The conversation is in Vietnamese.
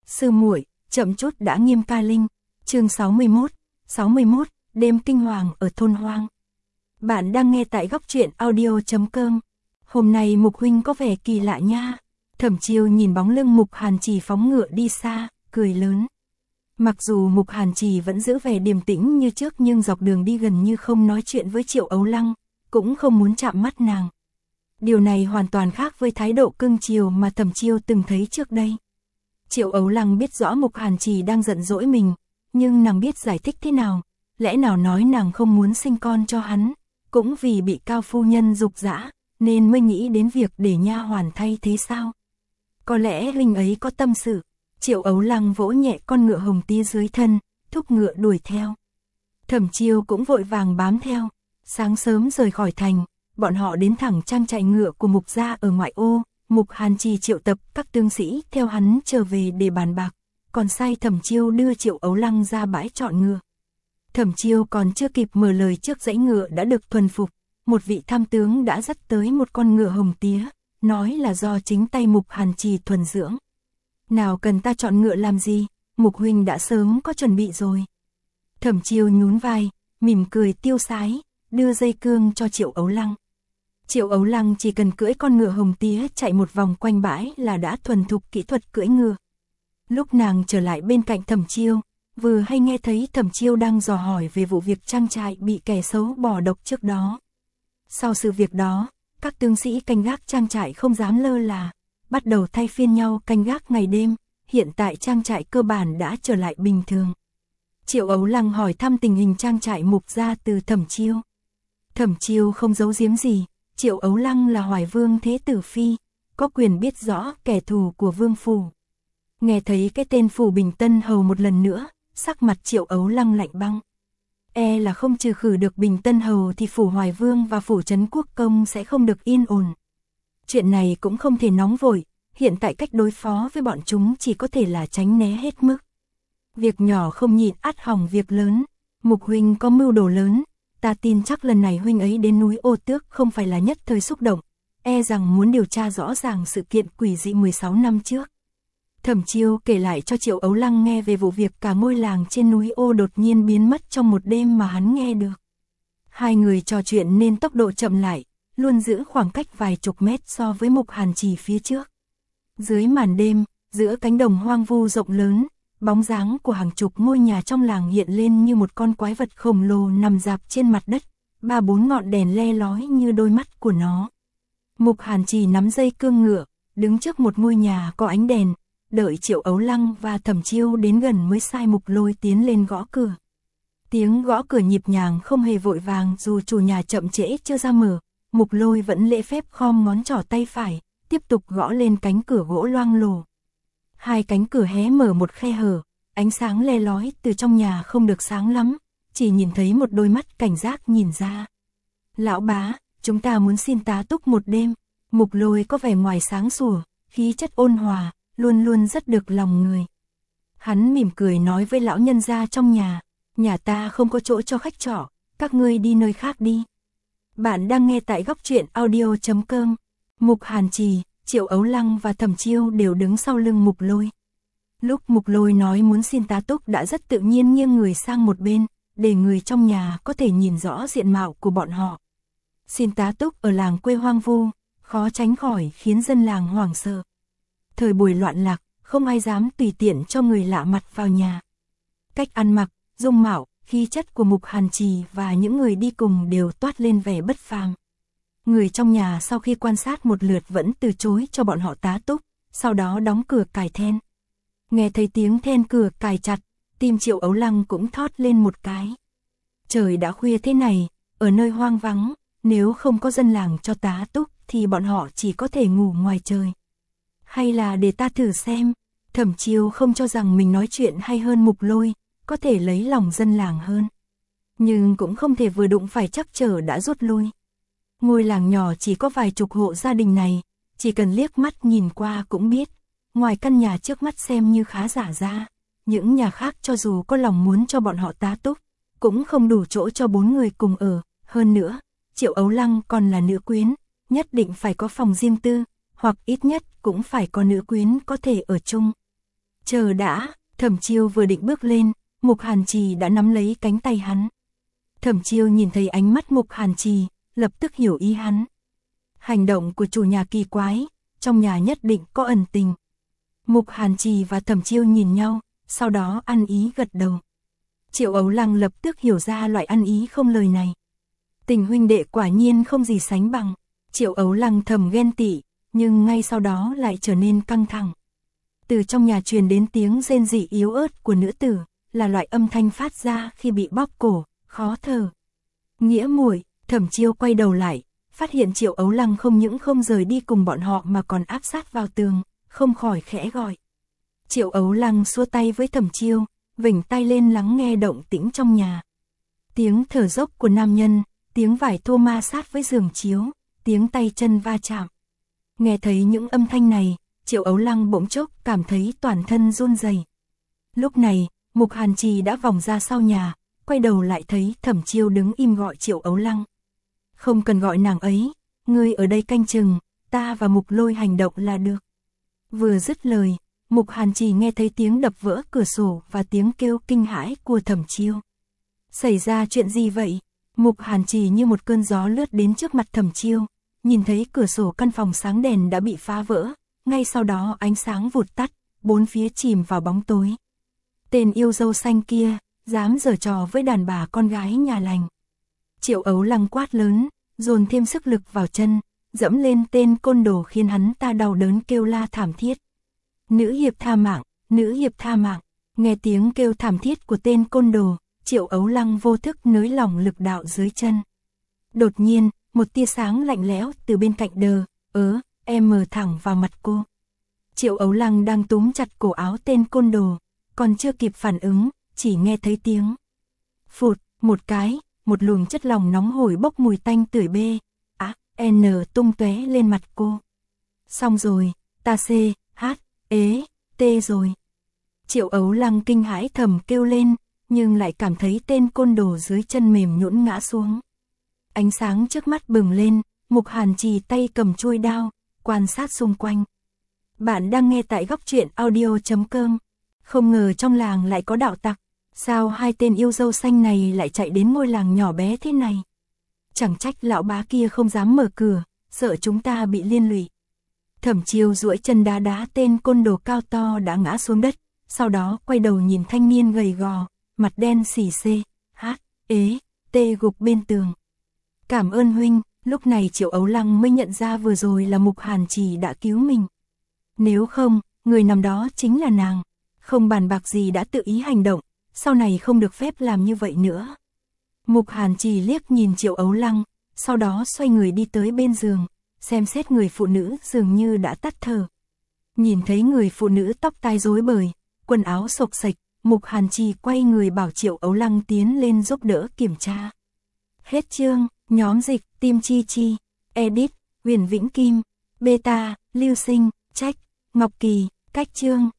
Sư muội, chậm chút đã nghiêm ca linh. Chương 61, đêm kinh hoàng ở thôn hoang. Bạn đang nghe tại góc truyện audio.com. Hôm nay Mục huynh có vẻ kỳ lạ nha. Thẩm Chiêu nhìn bóng lưng Mục Hàn Trì phóng ngựa đi xa, cười lớn. Mặc dù Mục Hàn Trì vẫn giữ vẻ điềm tĩnh như trước nhưng dọc đường đi gần như không nói chuyện với Triệu Ấu Lăng, cũng không muốn chạm mắt nàng. Điều này hoàn toàn khác với thái độ cưng chiều mà Thẩm Chiêu từng thấy trước đây. Triệu Ấu Lăng biết rõ Mục Hàn Trì đang giận dỗi mình, nhưng nàng biết giải thích thế nào, lẽ nào nói nàng không muốn sinh con cho hắn, cũng vì bị Cao phu nhân giục giã, nên mới nghĩ đến việc để nha hoàn thay thế sao? Có lẽ huynh ấy có tâm sự. Triệu Ấu Lăng vỗ nhẹ con ngựa hồng tía dưới thân, thúc ngựa đuổi theo. Thẩm Chiêu cũng vội vàng bám theo. Sáng sớm rời khỏi thành, bọn họ đến thẳng trang trại ngựa của Mục gia ở ngoại ô. Mục Hàn Trì triệu tập các tướng sĩ theo hắn trở về để bàn bạc, còn sai Thẩm Chiêu đưa Triệu Ấu Lăng ra bãi chọn ngựa. Thẩm Chiêu còn chưa kịp mở lời trước dãy ngựa đã được thuần phục, một vị tham tướng đã dắt tới một con ngựa hồng tía, nói là do chính tay Mục Hàn Trì thuần dưỡng. Nào cần ta chọn ngựa làm gì, Mục huynh đã sớm có chuẩn bị rồi. Thẩm Chiêu nhún vai, mỉm cười tiêu sái, đưa dây cương cho Triệu Ấu Lăng. Triệu Ấu Lăng chỉ cần cưỡi con ngựa hồng tía chạy một vòng quanh bãi là đã thuần thục kỹ thuật cưỡi ngựa. Lúc nàng trở lại bên cạnh Thẩm Chiêu, vừa hay nghe thấy Thẩm Chiêu đang dò hỏi về vụ việc trang trại bị kẻ xấu bỏ độc trước đó. Sau sự việc đó, các tướng sĩ canh gác trang trại không dám lơ là, bắt đầu thay phiên nhau canh gác ngày đêm, hiện tại trang trại cơ bản đã trở lại bình thường. Triệu Ấu Lăng hỏi thăm tình hình trang trại Mục gia từ Thẩm Chiêu. Thẩm Chiêu không giấu giếm gì, Triệu Ấu Lăng là Hoài Vương Thế Tử Phi, có quyền biết rõ kẻ thù của Vương phủ. Nghe thấy cái tên Phủ Bình Tân Hầu một lần nữa, sắc mặt Triệu Ấu Lăng lạnh băng. E là không trừ khử được Bình Tân Hầu thì Phủ Hoài Vương và Phủ Trấn Quốc Công sẽ không được yên ổn. Chuyện này cũng không thể nóng vội, hiện tại cách đối phó với bọn chúng chỉ có thể là tránh né hết mức. Việc nhỏ không nhịn ắt hỏng việc lớn, Mục huynh có mưu đồ lớn, ta tin chắc lần này huynh ấy đến núi Ô Tước không phải là nhất thời xúc động, e rằng muốn điều tra rõ ràng sự kiện quỷ dị 16 năm trước. Thẩm Chiêu kể lại cho Triệu Ấu Lăng nghe về vụ việc cả ngôi làng trên núi Ô đột nhiên biến mất trong một đêm mà hắn nghe được. Hai người trò chuyện nên tốc độ chậm lại, luôn giữ khoảng cách vài chục mét so với Mục Hàn Trì phía trước. Dưới màn đêm, giữa cánh đồng hoang vu rộng lớn, bóng dáng của hàng chục ngôi nhà trong làng hiện lên như một con quái vật khổng lồ nằm rạp trên mặt đất, ba bốn ngọn đèn le lói như đôi mắt của nó. Mục Hàn Trì nắm dây cương ngựa, đứng trước một ngôi nhà có ánh đèn, đợi Triệu Ấu Lăng và Thẩm Chiêu đến gần mới sai Mục Lôi tiến lên gõ cửa. Tiếng gõ cửa nhịp nhàng không hề vội vàng, dù chủ nhà chậm trễ chưa ra mở, Mục Lôi vẫn lễ phép khom ngón trỏ tay phải, tiếp tục gõ lên cánh cửa gỗ loang lổ. Hai cánh cửa hé mở một khe hở, ánh sáng le lói từ trong nhà không được sáng lắm, chỉ nhìn thấy một đôi mắt cảnh giác nhìn ra. Lão bá, chúng ta muốn xin tá túc một đêm. Mục Lôi có vẻ ngoài sáng sủa, khí chất ôn hòa, luôn luôn rất được lòng người. Hắn mỉm cười nói với lão nhân gia trong nhà ta không có chỗ cho khách trọ, các ngươi đi nơi khác đi. Bạn đang nghe tại góc truyện audio.com. Mục Hàn Trì, Triệu Ấu Lăng và Thẩm Chiêu đều đứng sau lưng Mục Lôi. Lúc Mục Lôi nói muốn xin tá túc đã rất tự nhiên nghiêng người sang một bên, để người trong nhà có thể nhìn rõ diện mạo của bọn họ. Xin tá túc ở làng quê hoang vu, khó tránh khỏi khiến dân làng hoảng sợ. Thời buổi loạn lạc, không ai dám tùy tiện cho người lạ mặt vào nhà. Cách ăn mặc, dung mạo, khí chất của Mục Hàn Trì và những người đi cùng đều toát lên vẻ bất phàm. Người trong nhà sau khi quan sát một lượt vẫn từ chối cho bọn họ tá túc, sau đó đóng cửa cài then. Nghe thấy tiếng then cửa cài chặt, tim Triệu Ấu Lăng cũng thót lên một cái. Trời đã khuya thế này, ở nơi hoang vắng, nếu không có dân làng cho tá túc thì bọn họ chỉ có thể ngủ ngoài trời. Hay là để ta thử xem. Thẩm Chiêu không cho rằng mình nói chuyện hay hơn Mục Lôi, có thể lấy lòng dân làng hơn. Nhưng cũng không thể vừa đụng phải trắc trở đã rút lui. Ngôi làng nhỏ chỉ có vài chục hộ gia đình này, chỉ cần liếc mắt nhìn qua cũng biết. Ngoài căn nhà trước mắt xem như khá giả ra, những nhà khác cho dù có lòng muốn cho bọn họ tá túc, cũng không đủ chỗ cho 4 người cùng ở. Hơn nữa, Triệu Ấu Lăng còn là nữ quyến, nhất định phải có phòng riêng tư, hoặc ít nhất cũng phải có nữ quyến có thể ở chung. Chờ đã, Thẩm Chiêu vừa định bước lên, Mục Hàn Trì đã nắm lấy cánh tay hắn. Thẩm Chiêu nhìn thấy ánh mắt Mục Hàn Trì, lập tức hiểu ý hắn. Hành động của chủ nhà kỳ quái, trong nhà nhất định có ẩn tình. Mục Hàn Trì và Thẩm Chiêu nhìn nhau, sau đó ăn ý gật đầu. Triệu Ấu Lăng lập tức hiểu ra loại ăn ý không lời này. Tình huynh đệ quả nhiên không gì sánh bằng. Triệu Ấu Lăng thầm ghen tị, nhưng ngay sau đó lại trở nên căng thẳng. Từ trong nhà truyền đến tiếng rên rỉ yếu ớt của nữ tử, là loại âm thanh phát ra khi bị bóp cổ, khó thở. Nghĩa muội, Thẩm Chiêu quay đầu lại, phát hiện Triệu Ấu Lăng không những không rời đi cùng bọn họ mà còn áp sát vào tường, không khỏi khẽ gọi. Triệu Ấu Lăng xua tay với Thẩm Chiêu, vểnh tay lên lắng nghe động tĩnh trong nhà. Tiếng thở dốc của nam nhân, tiếng vải thô ma sát với giường chiếu, tiếng tay chân va chạm. Nghe thấy những âm thanh này, Triệu Ấu Lăng bỗng chốc cảm thấy toàn thân run rẩy. Lúc này, Mục Hàn Trì đã vòng ra sau nhà, quay đầu lại thấy Thẩm Chiêu đứng im gọi Triệu Ấu Lăng. Không cần gọi nàng ấy, ngươi ở đây canh chừng, ta và Mục Lôi hành động là được. Vừa dứt lời, Mục Hàn Trì nghe thấy tiếng đập vỡ cửa sổ và tiếng kêu kinh hãi của Thẩm Chiêu. Xảy ra chuyện gì vậy? Mục Hàn Trì như một cơn gió lướt đến trước mặt Thẩm Chiêu, nhìn thấy cửa sổ căn phòng sáng đèn đã bị phá vỡ, ngay sau đó ánh sáng vụt tắt, bốn phía chìm vào bóng tối. Tên yêu dâu xanh kia, dám giở trò với đàn bà con gái nhà lành. Triệu Ấu Lăng quát lớn, dồn thêm sức lực vào chân, dẫm lên tên côn đồ khiến hắn ta đau đớn kêu la thảm thiết. Nữ hiệp tha mạng, nữ hiệp tha mạng. Nghe tiếng kêu thảm thiết của tên côn đồ, Triệu Ấu Lăng vô thức nới lỏng lực đạo dưới chân. Đột nhiên, một tia sáng lạnh lẽo từ bên cạnh mở thẳng vào mặt cô. Triệu Ấu Lăng đang túm chặt cổ áo tên côn đồ, còn chưa kịp phản ứng, chỉ nghe thấy tiếng phụt, một cái, một luồng chất lỏng nóng hổi bốc mùi tanh tưởi tung tóe lên mặt cô. Xong rồi, ta tê rồi. Triệu Ấu Lăng kinh hãi thầm kêu lên, nhưng lại cảm thấy tên côn đồ dưới chân mềm nhũn ngã xuống. Ánh sáng trước mắt bừng lên, Mục Hàn Trì tay cầm chuôi đao, quan sát xung quanh. Bạn đang nghe tại góc truyện audio.com. Không ngờ trong làng lại có đạo tặc, sao hai tên yêu dâu xanh này lại chạy đến ngôi làng nhỏ bé thế này? Chẳng trách lão bá kia không dám mở cửa, sợ chúng ta bị liên lụy. Thẩm Chiêu duỗi chân đá đá tên côn đồ cao to đã ngã xuống đất, sau đó quay đầu nhìn thanh niên gầy gò, mặt đen xì gục bên tường. Cảm ơn huynh. Lúc này Triệu Ấu Lăng mới nhận ra vừa rồi là Mục Hàn Trì đã cứu mình. Nếu không, người nằm đó chính là nàng. Không bàn bạc gì đã tự ý hành động, sau này không được phép làm như vậy nữa. Mục Hàn Trì liếc nhìn Triệu Ấu Lăng, sau đó xoay người đi tới bên giường, xem xét người phụ nữ dường như đã tắt thở. Nhìn thấy người phụ nữ tóc tai rối bời, quần áo xộc xệch, Mục Hàn Trì quay người bảo Triệu Ấu Lăng tiến lên giúp đỡ kiểm tra. Hết chương. Nhóm dịch, Tim Chi Chi, Edit, Huyền Vĩnh Kim, Beta, Lưu Sinh, Trách, Ngọc Kỳ, cách chương.